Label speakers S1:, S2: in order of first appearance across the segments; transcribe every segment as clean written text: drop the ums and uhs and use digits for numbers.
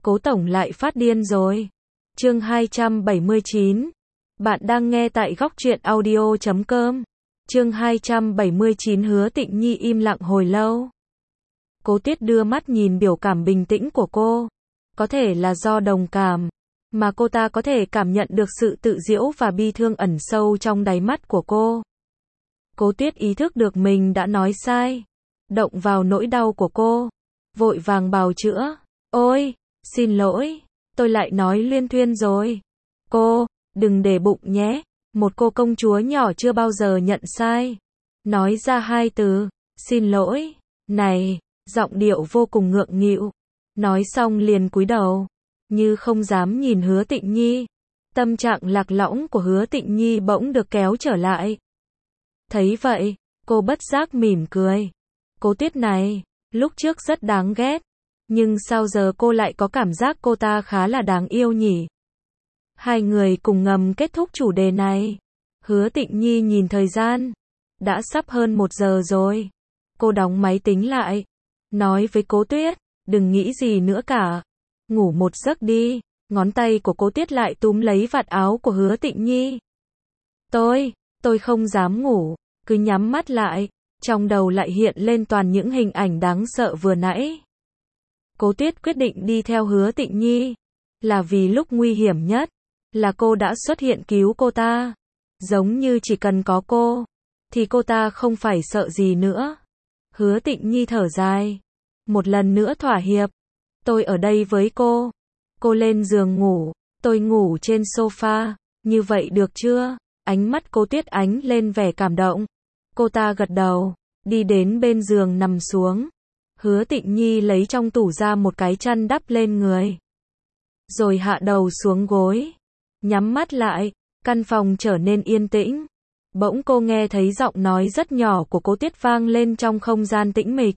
S1: Cố tổng lại phát điên rồi. Chương 279. Bạn đang nghe tại góc truyện audio.com. Chương 279. Hứa Tịnh Nhi im lặng hồi lâu. Cố Tuyết đưa mắt nhìn biểu cảm bình tĩnh của cô. Có thể là do đồng cảm, mà cô ta có thể cảm nhận được sự tự giễu và bi thương ẩn sâu trong đáy mắt của cô. Cố Tuyết ý thức được mình đã nói sai, động vào nỗi đau của cô, vội vàng bào chữa. Ôi, xin lỗi, tôi lại nói luyên thuyên rồi. Cô, đừng để bụng nhé, một cô công chúa nhỏ chưa bao giờ nhận sai. Nói ra hai từ, xin lỗi, này, giọng điệu vô cùng ngượng nghịu. Nói xong liền cúi đầu, như không dám nhìn Hứa Tịnh Nhi. Tâm trạng lạc lõng của Hứa Tịnh Nhi bỗng được kéo trở lại. Thấy vậy, cô bất giác mỉm cười. Cố Tuyết này, lúc trước rất đáng ghét, nhưng sao giờ cô lại có cảm giác cô ta khá là đáng yêu nhỉ? Hai người cùng ngầm kết thúc chủ đề này. Hứa Tịnh Nhi nhìn thời gian, đã sắp hơn 1 giờ rồi. Cô đóng máy tính lại, nói với Cố Tuyết, đừng nghĩ gì nữa cả, ngủ một giấc đi. Ngón tay của Cố Tuyết lại túm lấy vạt áo của Hứa Tịnh Nhi. Tôi không dám ngủ, cứ nhắm mắt lại, trong đầu lại hiện lên toàn những hình ảnh đáng sợ vừa nãy. Cố Tuyết quyết định đi theo Hứa Tịnh Nhi, là vì lúc nguy hiểm nhất, là cô đã xuất hiện cứu cô ta. Giống như chỉ cần có cô, thì cô ta không phải sợ gì nữa. Hứa Tịnh Nhi thở dài, một lần nữa thỏa hiệp. Tôi ở đây với cô. Cô lên giường ngủ, tôi ngủ trên sofa, như vậy được chưa? Ánh mắt Cố Tuyết ánh lên vẻ cảm động. Cô ta gật đầu, đi đến bên giường nằm xuống. Hứa Tịnh Nhi lấy trong tủ ra một cái chăn đắp lên người, rồi hạ đầu xuống gối, nhắm mắt lại. Căn phòng trở nên yên tĩnh. Bỗng cô nghe thấy giọng nói rất nhỏ của Cố Tuyết vang lên trong không gian tĩnh mịch.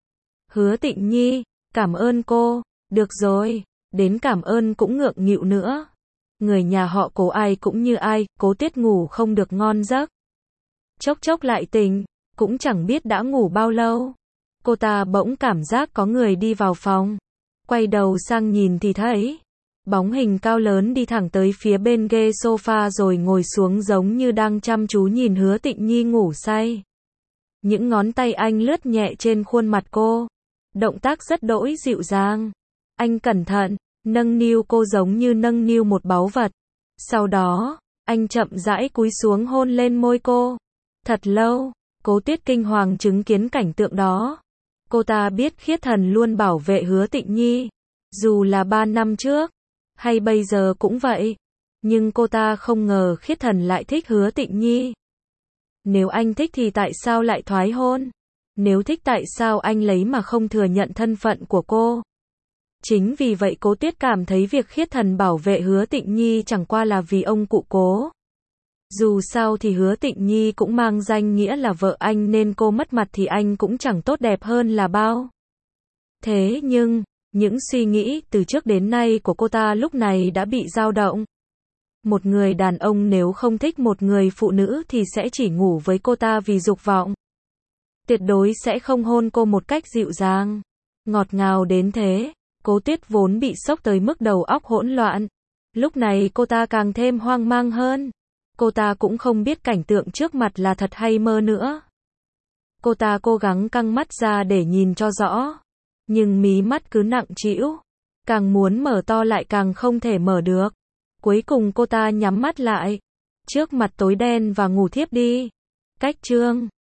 S1: Hứa Tịnh Nhi, cảm ơn cô. Được rồi, đến cảm ơn cũng ngượng nghịu nữa. Người nhà họ Cố ai cũng như ai. Cố Tuyết ngủ không được ngon giấc, chốc chốc lại tỉnh, cũng chẳng biết đã ngủ bao lâu. Cô ta bỗng cảm giác có người đi vào phòng. Quay đầu sang nhìn thì thấy bóng hình cao lớn đi thẳng tới phía bên ghế sofa rồi ngồi xuống giống như đang chăm chú nhìn Hứa Tịnh Nhi ngủ say. Những ngón tay anh lướt nhẹ trên khuôn mặt cô, động tác rất đỗi dịu dàng. Anh cẩn thận nâng niu cô giống như nâng niu một báu vật. Sau đó, anh chậm rãi cúi xuống hôn lên môi cô. Thật lâu, Cố Tuyết kinh hoàng chứng kiến cảnh tượng đó. Cô ta biết Khiết Thần luôn bảo vệ Hứa Tịnh Nhi, dù là 3 năm trước, hay bây giờ cũng vậy. Nhưng cô ta không ngờ Khiết Thần lại thích Hứa Tịnh Nhi. Nếu anh thích thì tại sao lại thoái hôn? Nếu thích tại sao anh lấy mà không thừa nhận thân phận của cô? Chính vì vậy Cố Tuyết cảm thấy việc Khiết Thần bảo vệ Hứa Tịnh Nhi chẳng qua là vì ông cụ Cố. Dù sao thì Hứa Tịnh Nhi cũng mang danh nghĩa là vợ anh nên cô mất mặt thì anh cũng chẳng tốt đẹp hơn là bao. Thế nhưng, những suy nghĩ từ trước đến nay của cô ta lúc này đã bị dao động. Một người đàn ông nếu không thích một người phụ nữ thì sẽ chỉ ngủ với cô ta vì dục vọng. Tuyệt đối sẽ không hôn cô một cách dịu dàng, ngọt ngào đến thế. Cố Tuyết vốn bị sốc tới mức đầu óc hỗn loạn. Lúc này cô ta càng thêm hoang mang hơn. Cô ta cũng không biết cảnh tượng trước mặt là thật hay mơ nữa. Cô ta cố gắng căng mắt ra để nhìn cho rõ, nhưng mí mắt cứ nặng trĩu, càng muốn mở to lại càng không thể mở được. Cuối cùng cô ta nhắm mắt lại, trước mặt tối đen và ngủ thiếp đi. Cách chương